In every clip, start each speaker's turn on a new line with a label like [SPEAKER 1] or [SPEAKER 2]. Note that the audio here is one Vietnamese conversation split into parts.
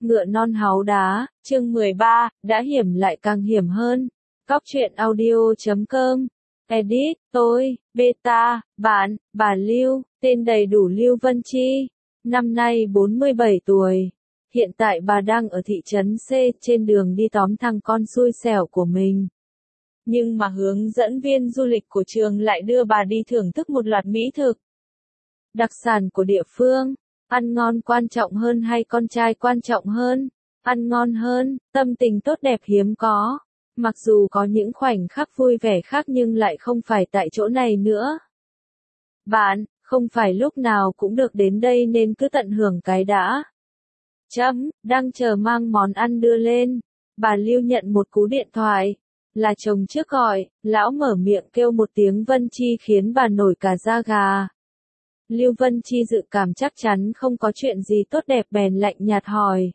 [SPEAKER 1] Ngựa non háu đá, chương 13, đã hiểm lại càng hiểm hơn. Góc truyện audio.com. Edit, tôi, Beta, bạn, bà Lưu, tên đầy đủ Lưu Vân Chi. Năm nay 47 tuổi. Hiện tại bà đang ở thị trấn C, trên đường đi tóm thằng con xui xẻo của mình. Nhưng mà hướng dẫn viên du lịch của trường lại đưa bà đi thưởng thức một loạt mỹ thực. Đặc sản của địa phương. Ăn ngon quan trọng hơn hay con trai quan trọng hơn? Ăn ngon hơn, tâm tình tốt đẹp hiếm có. Mặc dù có những khoảnh khắc vui vẻ khác nhưng lại không phải tại chỗ này nữa. Bạn, không phải lúc nào cũng được đến đây nên cứ tận hưởng cái đã. Đang chờ mang món ăn đưa lên. Bà Lưu nhận một cú điện thoại. Là chồng trước gọi, lão mở miệng kêu một tiếng Vân Chi khiến bà nổi cả da gà. Lưu Vân Chi dự cảm chắc chắn không có chuyện gì tốt đẹp bèn lạnh nhạt hỏi.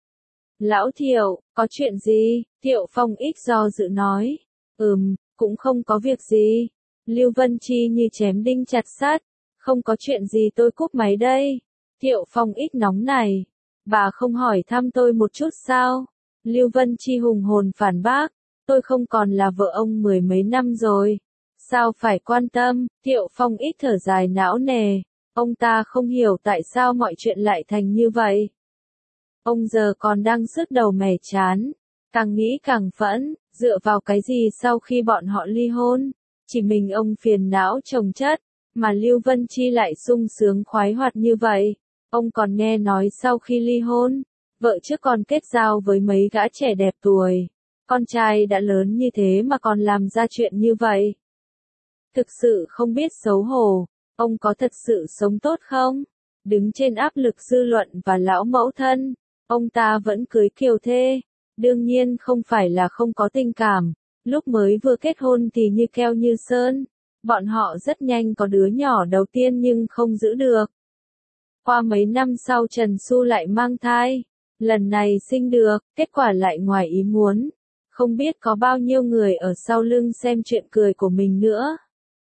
[SPEAKER 1] Lão Thiệu, có chuyện gì? Thiệu Phong ít do dự nói. Cũng không có việc gì. Lưu Vân Chi như chém đinh chặt sắt. Không có chuyện gì tôi cúp máy đây. Thiệu Phong ít nóng này. Bà không hỏi thăm tôi một chút sao? Lưu Vân Chi hùng hồn phản bác. Tôi không còn là vợ ông mười mấy năm rồi. Sao phải quan tâm? Thiệu Phong ít thở dài não nề. Ông ta không hiểu tại sao mọi chuyện lại thành như vậy. Ông giờ còn đang sứt đầu mẻ chán. Càng nghĩ càng phẫn, dựa vào cái gì sau khi bọn họ ly hôn? Chỉ mình ông phiền não chồng chất, mà Lưu Vân Chi lại sung sướng khoái hoạt như vậy. Ông còn nghe nói sau khi ly hôn, vợ trước còn kết giao với mấy gã trẻ đẹp tuổi. Con trai đã lớn như thế mà còn làm ra chuyện như vậy. Thực sự không biết xấu hổ. Ông có thật sự sống tốt không? Đứng trên áp lực dư luận và lão mẫu thân, ông ta vẫn cưới kiều thê. Đương nhiên không phải là không có tình cảm. Lúc mới vừa kết hôn thì như keo như sơn. Bọn họ rất nhanh có đứa nhỏ đầu tiên nhưng không giữ được. Qua mấy năm sau Trần Xu lại mang thai. Lần này sinh được, kết quả lại ngoài ý muốn. Không biết có bao nhiêu người ở sau lưng xem chuyện cười của mình nữa.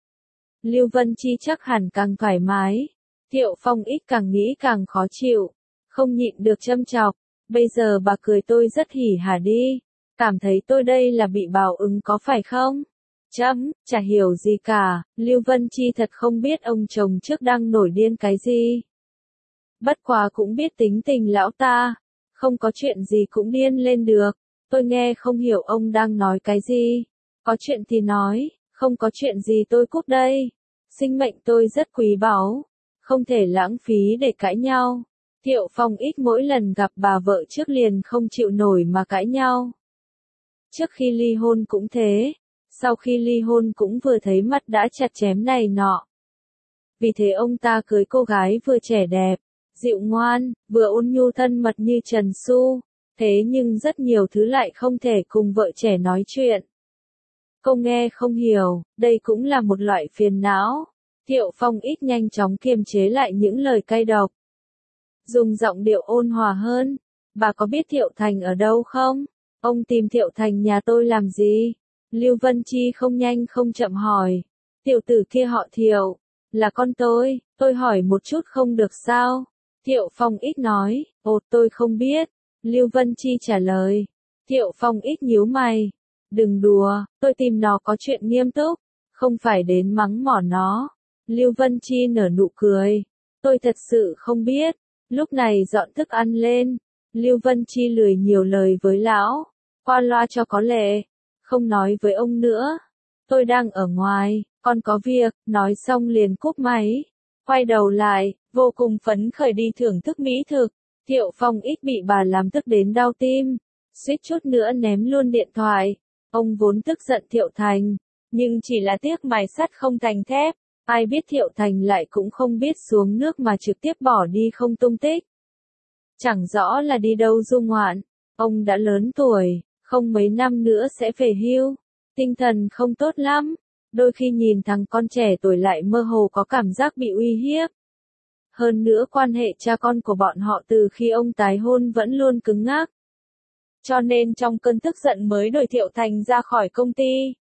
[SPEAKER 1] Lưu Vân Chi chắc hẳn càng thoải mái. Thiệu Phong ít càng nghĩ càng khó chịu. Không nhịn được châm chọc. Bây giờ bà cười tôi rất hỉ hả đi. Cảm thấy tôi đây là bị báo ứng có phải không? Chả hiểu gì cả. Lưu Vân Chi thật không biết ông chồng trước đang nổi điên cái gì. Bất quá cũng biết tính tình lão ta. Không có chuyện gì cũng điên lên được. Tôi nghe không hiểu ông đang nói cái gì. Có chuyện thì nói. Không có chuyện gì tôi cúp đây. Sinh mệnh tôi rất quý báu. Không thể lãng phí để cãi nhau. Thiệu Phong ít mỗi lần gặp bà vợ trước liền không chịu nổi mà cãi nhau. Trước khi ly hôn cũng thế. Sau khi ly hôn cũng vừa thấy mắt đã chặt chém này nọ. Vì thế ông ta cưới cô gái vừa trẻ đẹp, dịu ngoan, vừa ôn nhu thân mật như Trần Xu. Thế nhưng rất nhiều thứ lại không thể cùng vợ trẻ nói chuyện. Cô nghe không hiểu, đây cũng là một loại phiền não. Thiệu Phong ít nhanh chóng kiềm chế lại những lời cay độc. Dùng giọng điệu ôn hòa hơn. Bà có biết Thiệu Thành ở đâu không? Ông tìm Thiệu Thành nhà tôi làm gì? Lưu Vân Chi không nhanh không chậm hỏi. Tiểu tử kia họ Thiệu. Là con tôi hỏi một chút không được sao? Thiệu Phong ít nói. Tôi không biết. Lưu Vân Chi trả lời. Thiệu Phong ít nhíu mày. Đừng đùa, tôi tìm nó có chuyện nghiêm túc, không phải đến mắng mỏ nó. Lưu Vân Chi nở nụ cười. Tôi thật sự không biết. Lúc này dọn thức ăn lên. Lưu Vân Chi lười nhiều lời với lão. Qua loa cho có lệ. Không nói với ông nữa. Tôi đang ở ngoài, còn có việc, nói xong liền cúp máy. Quay đầu lại, vô cùng phấn khởi đi thưởng thức mỹ thực. Thiệu Phong ít bị bà làm tức đến đau tim. Suýt chút nữa ném luôn điện thoại. Ông vốn tức giận Thiệu Thành, nhưng chỉ là tiếc mài sắt không thành thép. Ai biết Thiệu Thành lại cũng không biết xuống nước mà trực tiếp bỏ đi không tung tích. Chẳng rõ là đi đâu du ngoạn. Ông đã lớn tuổi, không mấy năm nữa sẽ về hưu. Tinh thần không tốt lắm. Đôi khi nhìn thằng con trẻ tuổi lại mơ hồ có cảm giác bị uy hiếp. Hơn nữa quan hệ cha con của bọn họ từ khi ông tái hôn vẫn luôn cứng ngắc. Cho nên trong cơn tức giận mới đuổi Thiệu Thành ra khỏi công ty.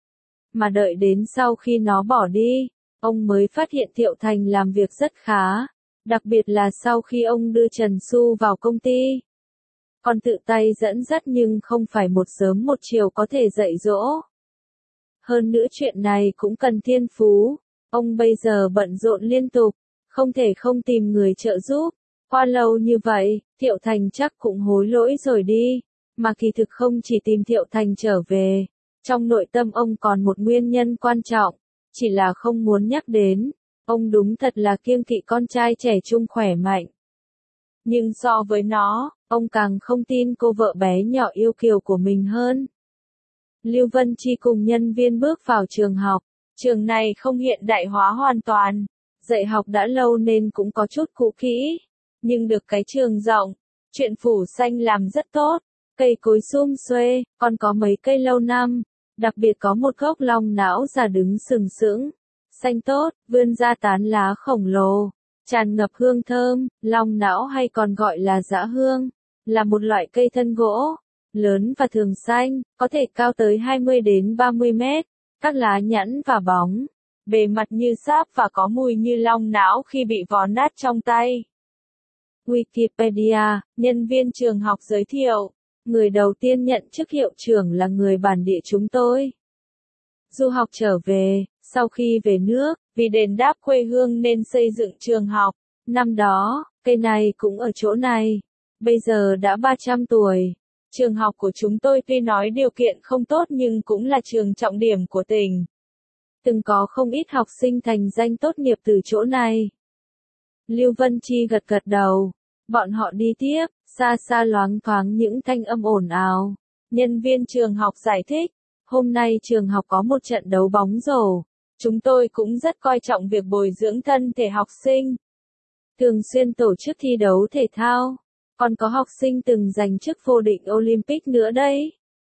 [SPEAKER 1] Mà đợi đến sau khi nó bỏ đi, ông mới phát hiện Thiệu Thành làm việc rất khá. Đặc biệt là sau khi ông đưa Trần Xu vào công ty. Con tự tay dẫn dắt nhưng không phải một sớm một chiều có thể dạy dỗ. Hơn nữa chuyện này cũng cần thiên phú. Ông bây giờ bận rộn liên tục, không thể không tìm người trợ giúp. Qua lâu như vậy, Thiệu Thành chắc cũng hối lỗi rồi đi. Mà kỳ thực không chỉ tìm Thiệu Thành trở về. Trong nội tâm ông còn một nguyên nhân quan trọng, chỉ là không muốn nhắc đến. Ông đúng thật là kiêng kỵ con trai trẻ trung khỏe mạnh. Nhưng so với nó, ông càng không tin cô vợ bé nhỏ yêu kiều của mình hơn. Lưu Vân Chi cùng nhân viên bước vào trường học. Trường này không hiện đại hóa hoàn toàn. Dạy học đã lâu nên cũng có chút cũ kỹ. Nhưng được cái trường rộng, chuyện phủ xanh làm rất tốt. Cây cối sum xuê, còn có mấy cây lâu năm. Đặc biệt có một gốc long não già đứng sừng sững. Xanh tốt, vươn ra tán lá khổng lồ. Tràn ngập hương thơm, long não hay còn gọi là dã hương. Là một loại cây thân gỗ. Lớn và thường xanh, có thể cao tới 20 đến 30 mét. Các lá nhẵn và bóng. Bề mặt như sáp và có mùi như long não khi bị vò nát trong tay. Wikipedia, nhân viên trường học giới thiệu. Người đầu tiên nhận chức hiệu trưởng là người bản địa chúng tôi. Du học trở về, sau khi về nước, vì đền đáp quê hương nên xây dựng trường học. Năm đó, cây này cũng ở chỗ này. Bây giờ đã 300 tuổi. Trường học của chúng tôi tuy nói điều kiện không tốt nhưng cũng là trường trọng điểm của tỉnh. Từng có không ít học sinh thành danh tốt nghiệp từ chỗ này. Lưu Vân Chi gật gật đầu. Bọn họ đi tiếp, xa xa loáng thoáng những thanh âm ồn ào. Nhân viên trường học giải thích, hôm nay trường học có một trận đấu bóng rổ. Chúng tôi cũng rất coi trọng việc bồi dưỡng thân thể học sinh. Thường xuyên tổ chức thi đấu thể thao. Còn có học sinh từng giành chức vô địch Olympic nữa đấy.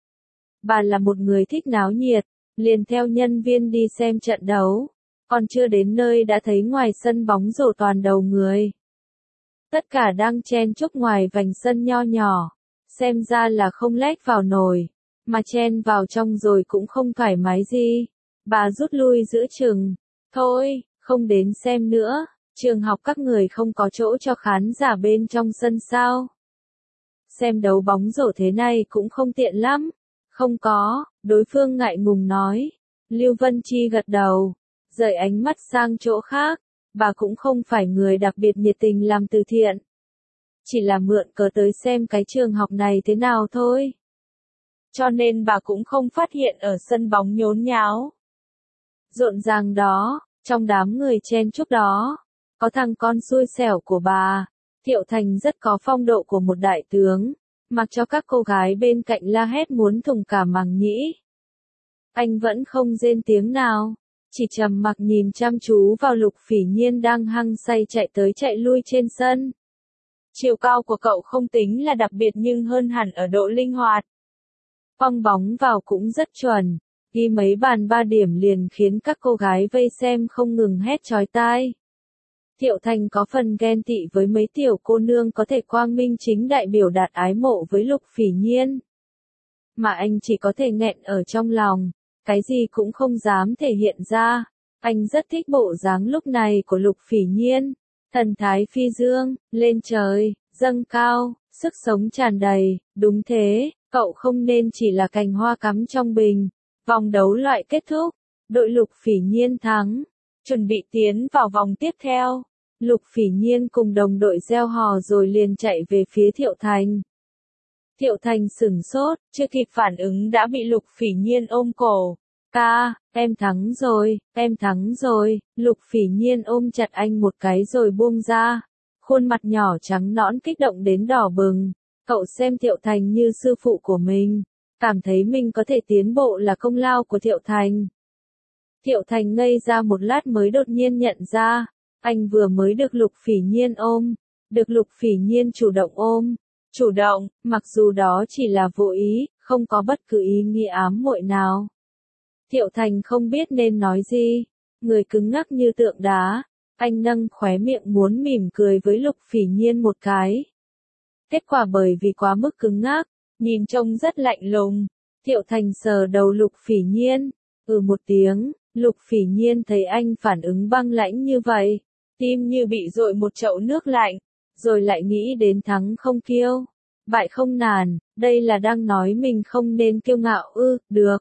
[SPEAKER 1] Bà là một người thích náo nhiệt, liền theo nhân viên đi xem trận đấu. Còn chưa đến nơi đã thấy ngoài sân bóng rổ toàn đầu người. Tất cả đang chen chúc ngoài vành sân nho nhỏ. Xem ra là không lách vào nổi. Mà chen vào trong rồi cũng không thoải mái gì. Bà rút lui giữa chừng. Thôi, không đến xem nữa. Trường học các người không có chỗ cho khán giả bên trong sân sao? Xem đấu bóng rổ thế này cũng không tiện lắm. Không có, đối phương ngại ngùng nói. Lưu Vân Chi gật đầu, rời ánh mắt sang chỗ khác. Bà cũng không phải người đặc biệt nhiệt tình làm từ thiện. Chỉ là mượn cớ tới xem cái trường học này thế nào thôi. Cho nên bà cũng không phát hiện ở sân bóng nhốn nháo. Rộn ràng đó, trong đám người chen chúc đó. Có thằng con xui xẻo của bà. Thiệu Thành rất có phong độ của một đại tướng. Mặc cho các cô gái bên cạnh la hét muốn thủng cả màng nhĩ. Anh vẫn không rên tiếng nào. Chỉ trầm mặc nhìn chăm chú vào Lục Phỉ Nhiên đang hăng say chạy tới chạy lui trên sân. Chiều cao của cậu không tính là đặc biệt nhưng hơn hẳn ở độ linh hoạt. Quăng bóng vào cũng rất chuẩn. Ghi mấy bàn 3 điểm liền khiến các cô gái vây xem không ngừng hét chói tai. Thiệu Thành có phần ghen tị với mấy tiểu cô nương có thể quang minh chính đại biểu đạt ái mộ với Lục Phỉ Nhiên. Mà anh chỉ có thể nghẹn ở trong lòng, cái gì cũng không dám thể hiện ra. Anh rất thích bộ dáng lúc này của Lục Phỉ Nhiên. Thần thái phi dương, lên trời, dâng cao, sức sống tràn đầy, đúng thế, cậu không nên chỉ là cành hoa cắm trong bình. Vòng đấu loại kết thúc, đội Lục Phỉ Nhiên thắng. Chuẩn bị tiến vào vòng tiếp theo. Lục Phỉ Nhiên cùng đồng đội reo hò rồi liền chạy về phía Thiệu Thành. Thiệu Thành sửng sốt, chưa kịp phản ứng đã bị Lục Phỉ Nhiên ôm cổ. Ca, em thắng rồi, em thắng rồi. Lục Phỉ Nhiên ôm chặt anh một cái rồi buông ra. Khuôn mặt nhỏ trắng nõn kích động đến đỏ bừng. Cậu xem Thiệu Thành như sư phụ của mình. Cảm thấy mình có thể tiến bộ là công lao của Thiệu Thành. Thiệu Thành ngây ra một lát mới đột nhiên nhận ra, anh vừa mới được Lục Phỉ Nhiên ôm, được Lục Phỉ Nhiên chủ động ôm. Chủ động, mặc dù đó chỉ là vô ý, không có bất cứ ý nghĩa ám muội nào. Thiệu Thành không biết nên nói gì, người cứng ngắc như tượng đá, anh nâng khóe miệng muốn mỉm cười với Lục Phỉ Nhiên một cái. Kết quả bởi vì quá mức cứng ngắc, nhìn trông rất lạnh lùng, Thiệu Thành sờ đầu Lục Phỉ Nhiên, một tiếng. Lục Phỉ Nhiên thấy anh phản ứng băng lãnh như vậy, tim như bị dội một chậu nước lạnh, rồi lại nghĩ đến thắng không kiêu. Bại không nản, đây là đang nói mình không nên kiêu ngạo ư, được.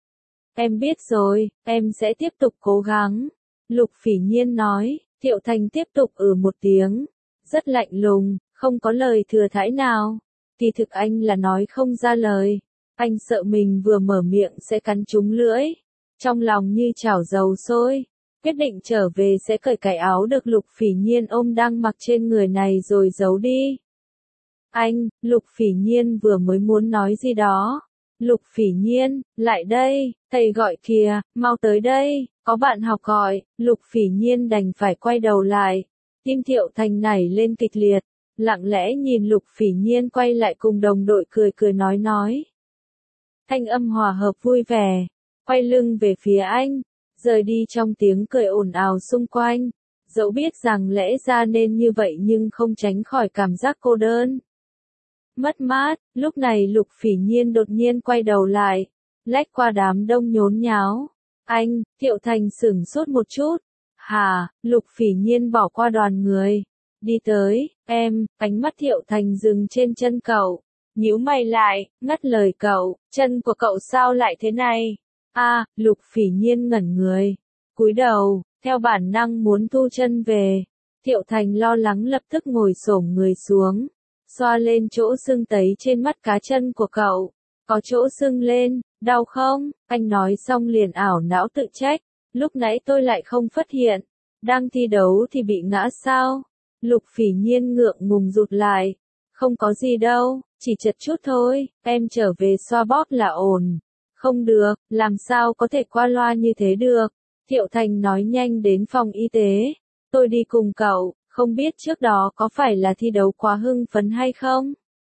[SPEAKER 1] Em biết rồi, em sẽ tiếp tục cố gắng. Lục Phỉ Nhiên nói, Thiệu Thành tiếp tục một tiếng. Rất lạnh lùng, không có lời thừa thãi nào. Kỳ thực anh là nói không ra lời. Anh sợ mình vừa mở miệng sẽ cắn trúng lưỡi. Trong lòng như chảo dầu sôi. Quyết định trở về sẽ cởi cái áo được Lục Phỉ Nhiên ôm đang mặc trên người này rồi giấu đi. Anh, Lục Phỉ Nhiên vừa mới muốn nói gì đó. Lục Phỉ Nhiên, lại đây, thầy gọi kìa, mau tới đây, có bạn học gọi. Lục Phỉ Nhiên đành phải quay đầu lại. Tim Thiệu Thành nảy lên kịch liệt, lặng lẽ nhìn Lục Phỉ Nhiên quay lại cùng đồng đội cười cười nói. Thanh âm hòa hợp vui vẻ, quay lưng về phía anh, rời đi trong tiếng cười ồn ào xung quanh. Dẫu biết rằng lẽ ra nên như vậy nhưng không tránh khỏi cảm giác cô đơn. Mất mát, lúc này Lục Phỉ Nhiên đột nhiên quay đầu lại, lách qua đám đông nhốn nháo. Anh, Thiệu Thành sửng sốt một chút. Hà, Lục Phỉ Nhiên bỏ qua đoàn người. Đi tới, em, ánh mắt Thiệu Thành dừng trên chân cậu. Nhíu mày lại, ngắt lời cậu, chân của cậu sao lại thế này? Lục Phỉ Nhiên ngẩn người. Cúi đầu, theo bản năng muốn thu chân về. Thiệu Thành lo lắng lập tức ngồi xổm người xuống. Xoa lên chỗ sưng tấy trên mắt cá chân của cậu. Có chỗ sưng lên, đau không? Anh nói xong liền ảo não tự trách. Lúc nãy tôi lại không phát hiện. Đang thi đấu thì bị ngã sao? Lục Phỉ Nhiên ngượng ngùng rụt lại. Không có gì đâu, chỉ chật chút thôi, em trở về xoa bóp là ổn. Không được, làm sao có thể qua loa như thế được. Thiệu Thành nói nhanh đến phòng y tế. Tôi đi cùng cậu, không biết trước đó có phải là thi đấu quá hưng phấn hay không?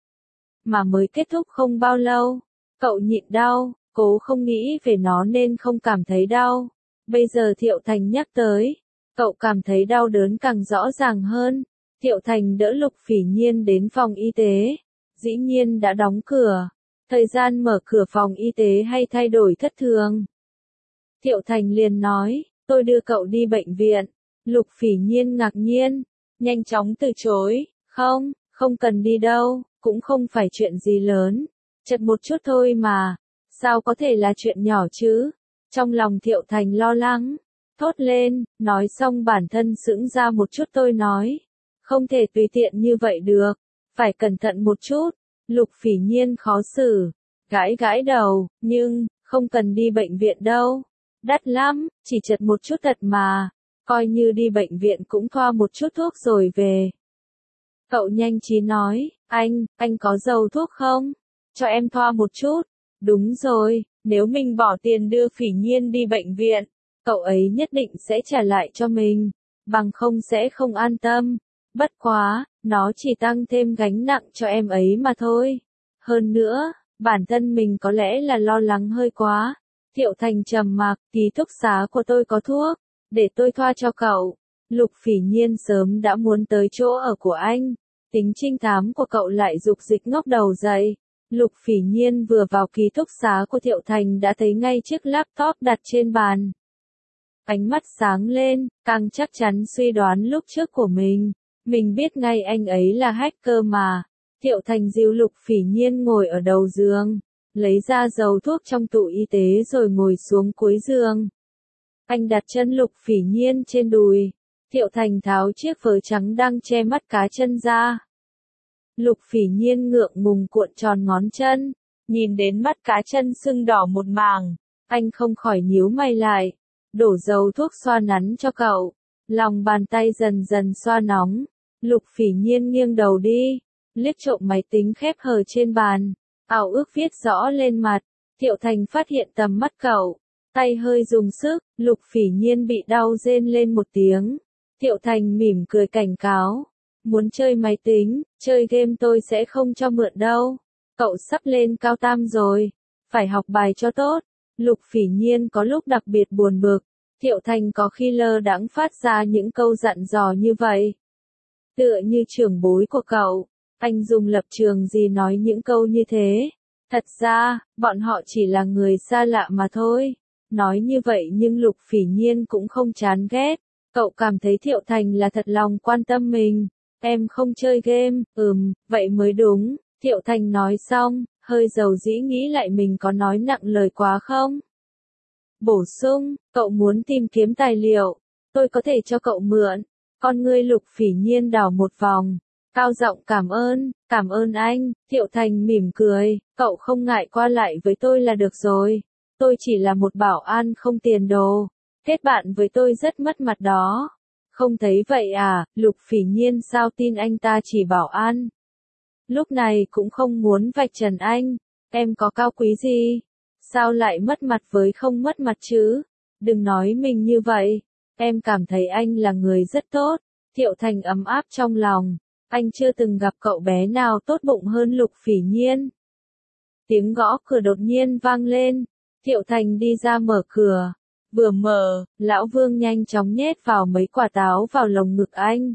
[SPEAKER 1] Mà mới kết thúc không bao lâu, cậu nhịn đau, cố không nghĩ về nó nên không cảm thấy đau. Bây giờ Thiệu Thành nhắc tới, cậu cảm thấy đau đớn càng rõ ràng hơn. Thiệu Thành đỡ Lục Phỉ Nhiên đến phòng y tế. Dĩ nhiên đã đóng cửa. Thời gian mở cửa phòng y tế hay thay đổi thất thường. Thiệu Thành liền nói, tôi đưa cậu đi bệnh viện. Lục Phỉ Nhiên ngạc nhiên, nhanh chóng từ chối, không cần đi đâu, cũng không phải chuyện gì lớn. Chật một chút thôi mà, sao có thể là chuyện nhỏ chứ? Trong lòng Thiệu Thành lo lắng, thốt lên, nói xong bản thân sững ra một chút tôi nói. Không thể tùy tiện như vậy được, phải cẩn thận một chút. Lục Phỉ Nhiên khó xử, gãi đầu, nhưng, không cần đi bệnh viện đâu. Đắt lắm, chỉ chật một chút thật mà, coi như đi bệnh viện cũng thoa một chút thuốc rồi về. Cậu nhanh trí nói, anh có dầu thuốc không? Cho em thoa một chút. Đúng rồi, nếu mình bỏ tiền đưa Phỉ Nhiên đi bệnh viện, cậu ấy nhất định sẽ trả lại cho mình, bằng không sẽ không an tâm. Bất quá, nó chỉ tăng thêm gánh nặng cho em ấy mà thôi. Hơn nữa, bản thân mình có lẽ là lo lắng hơi quá. Thiệu Thành trầm mặc, ký túc xá của tôi có thuốc, để tôi thoa cho cậu. Lục Phỉ Nhiên sớm đã muốn tới chỗ ở của anh. Tính trinh thám của cậu lại dục dịch ngóc đầu dậy. Lục Phỉ Nhiên vừa vào ký túc xá của Thiệu Thành đã thấy ngay chiếc laptop đặt trên bàn. Ánh mắt sáng lên, càng chắc chắn suy đoán lúc trước của mình. Mình biết ngay anh ấy là hacker mà. Thiệu Thành dìu Lục Phỉ Nhiên ngồi ở đầu giường, lấy ra dầu thuốc trong tủ y tế rồi ngồi xuống cuối giường. Anh đặt chân Lục Phỉ Nhiên trên đùi. Thiệu Thành tháo chiếc vớ trắng đang che mắt cá chân ra. Lục Phỉ Nhiên ngượng ngùng cuộn tròn ngón chân, nhìn đến mắt cá chân sưng đỏ một mảng, anh không khỏi nhíu mày lại, đổ dầu thuốc xoa nắn cho cậu, lòng bàn tay dần dần xoa nóng. Lục Phỉ Nhiên nghiêng đầu đi, liếc trộm máy tính khép hờ trên bàn, ảo ước viết rõ lên mặt. Thiệu Thành phát hiện tầm mắt cậu, tay hơi dùng sức, Lục Phỉ Nhiên bị đau rên lên một tiếng. Thiệu Thành mỉm cười cảnh cáo, muốn chơi máy tính, chơi game tôi sẽ không cho mượn đâu. Cậu sắp lên cao tam rồi, phải học bài cho tốt. Lục Phỉ Nhiên có lúc đặc biệt buồn bực, Thiệu Thành có khi lơ đãng phát ra những câu dặn dò như vậy. Tựa như trưởng bối của cậu, anh dùng lập trường gì nói những câu như thế? Thật ra, bọn họ chỉ là người xa lạ mà thôi. Nói như vậy nhưng Lục Phỉ Nhiên cũng không chán ghét. Cậu cảm thấy Thiệu Thành là thật lòng quan tâm mình. Em không chơi game, vậy mới đúng. Thiệu Thành nói xong, hơi dầu dĩ nghĩ lại mình có nói nặng lời quá không? Bổ sung, cậu muốn tìm kiếm tài liệu, tôi có thể cho cậu mượn. Con ngươi Lục Phỉ Nhiên đảo một vòng, cao giọng cảm ơn anh. Thiệu Thành mỉm cười, cậu không ngại qua lại với tôi là được rồi. Tôi chỉ là một bảo an không tiền đồ, kết bạn với tôi rất mất mặt đó. Không thấy vậy à? Lục Phỉ Nhiên sao tin anh ta chỉ bảo an. Lúc này cũng không muốn vạch trần anh, em có cao quý gì? Sao lại mất mặt với không mất mặt chứ? Đừng nói mình như vậy, em cảm thấy anh là người rất tốt. Thiệu Thành ấm áp trong lòng, anh chưa từng gặp cậu bé nào tốt bụng hơn Lục Phỉ Nhiên. Tiếng gõ cửa đột nhiên vang lên, Thiệu Thành đi ra mở cửa, vừa mở, Lão Vương nhanh chóng nhét vào mấy quả táo vào lồng ngực anh.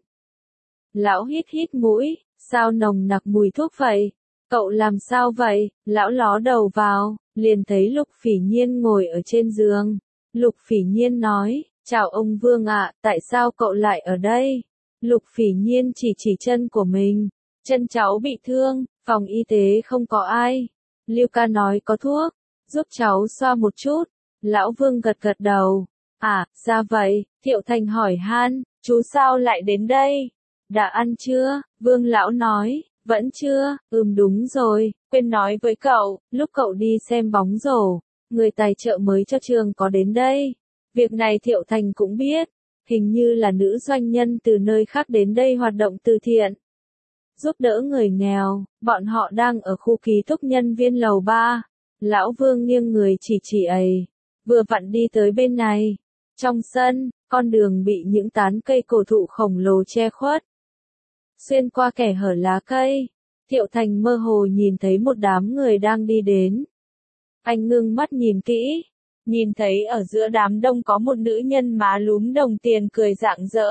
[SPEAKER 1] Lão hít hít mũi, sao nồng nặc mùi thuốc vậy? Cậu làm sao vậy? Lão ló đầu vào, liền thấy Lục Phỉ Nhiên ngồi ở trên giường. Lục Phỉ Nhiên nói, chào ông Vương ạ, tại sao cậu lại ở đây? Lục Phỉ Nhiên chỉ chân của mình, chân cháu bị thương, phòng y tế không có ai. Lưu ca nói có thuốc, giúp cháu xoa một chút. Lão Vương gật gật đầu. À, ra vậy, Thiệu Thành hỏi han, chú sao lại đến đây? Đã ăn chưa? Vương lão nói, vẫn chưa. Đúng rồi, quên nói với cậu, lúc cậu đi xem bóng rổ, người tài trợ mới cho trường có đến đây. Việc này Thiệu Thành cũng biết, hình như là nữ doanh nhân từ nơi khác đến đây hoạt động từ thiện, giúp đỡ người nghèo. Bọn họ đang ở khu ký túc nhân viên lầu 3. Lão Vương nghiêng người chỉ ấy, vừa vặn đi tới bên này. Trong sân, con đường bị những tán cây cổ thụ khổng lồ che khuất. Xuyên qua kẽ hở lá cây, Thiệu Thành mơ hồ nhìn thấy một đám người đang đi đến. Anh ngưng mắt nhìn kỹ, nhìn thấy ở giữa đám đông có một nữ nhân má lúm đồng tiền cười rạng rỡ.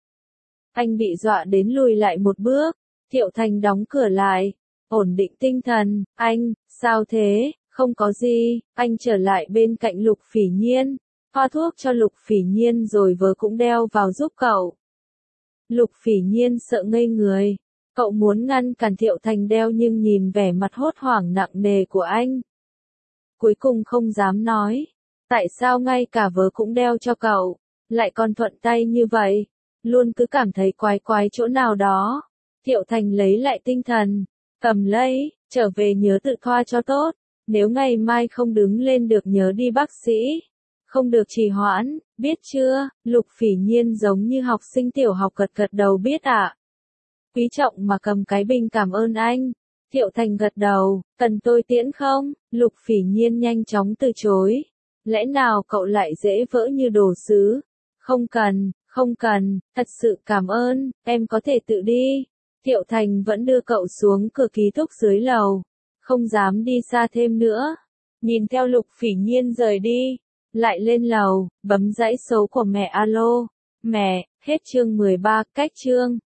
[SPEAKER 1] Anh bị dọa đến lùi lại một bước. Thiệu Thành đóng cửa lại, ổn định tinh thần. Anh, sao thế? Không có gì. Anh trở lại bên cạnh Lục Phỉ Nhiên, thoa thuốc cho Lục Phỉ Nhiên rồi vớ cũng đeo vào giúp cậu. Lục Phỉ Nhiên sợ ngây người. Cậu muốn ngăn cản Thiệu Thành đeo nhưng nhìn vẻ mặt hốt hoảng nặng nề của anh, cuối cùng không dám nói. Tại sao ngay cả vớ cũng đeo cho cậu, lại còn thuận tay như vậy? Luôn cứ cảm thấy quái quái chỗ nào đó. Thiệu Thành lấy lại tinh thần, cầm lấy, trở về nhớ tự thoa cho tốt. Nếu ngày mai không đứng lên được nhớ đi bác sĩ. Không được trì hoãn, biết chưa? Lục Phỉ Nhiên giống như học sinh tiểu học gật gật đầu biết ạ. Quý trọng mà cầm cái bình cảm ơn anh. Thiệu Thành gật đầu, cần tôi tiễn không? Lục Phỉ Nhiên nhanh chóng từ chối. Lẽ nào cậu lại dễ vỡ như đồ sứ? Không cần, thật sự cảm ơn, em có thể tự đi. Thiệu Thành vẫn đưa cậu xuống cửa ký túc dưới lầu, không dám đi xa thêm nữa. Nhìn theo Lục Phỉ Nhiên rời đi, lại lên lầu, bấm dãy số của mẹ alo. Mẹ, hết chương 13, cách chương.